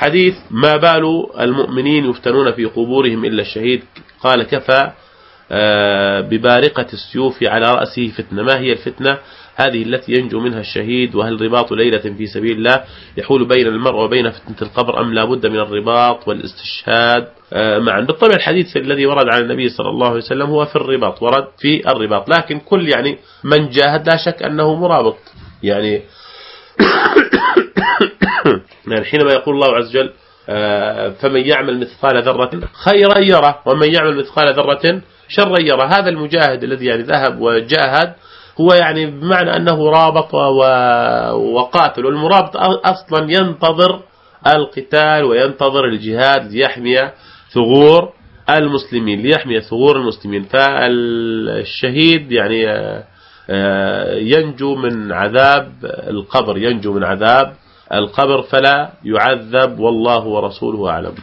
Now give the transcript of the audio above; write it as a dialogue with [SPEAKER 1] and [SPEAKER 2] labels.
[SPEAKER 1] حديث ما بال المؤمنين يفتنون في قبورهم إلا الشهيد، قال كفى ببارقة السيوف على رأسه فتنة. ما هي الفتنة؟ هذه التي ينجو منها الشهيد. وهل رباط ليلة في سبيل الله يحول بين المرء وبين فتنة القبر، أم لا بد من الرباط والاستشهاد معا؟ بالطبع الحديث الذي ورد عن النبي صلى الله عليه وسلم هو في الرباط، ورد في الرباط، لكن كل يعني من جاهد لا شك أنه مرابط. يعني يعني حينما يقول الله عز وجل فمن يعمل مثقال ذرة خيرا يره ومن يعمل مثقال ذرة شرا يره، هذا المجاهد الذي يعني ذهب وجاهد هو يعني بمعنى أنه رابط وقاتل. والمرابط أصلا ينتظر القتال وينتظر الجهاد ليحمي ثغور المسلمين. فالشهيد يعني ينجو من عذاب القبر، فلا يعذب، والله ورسوله أعلم.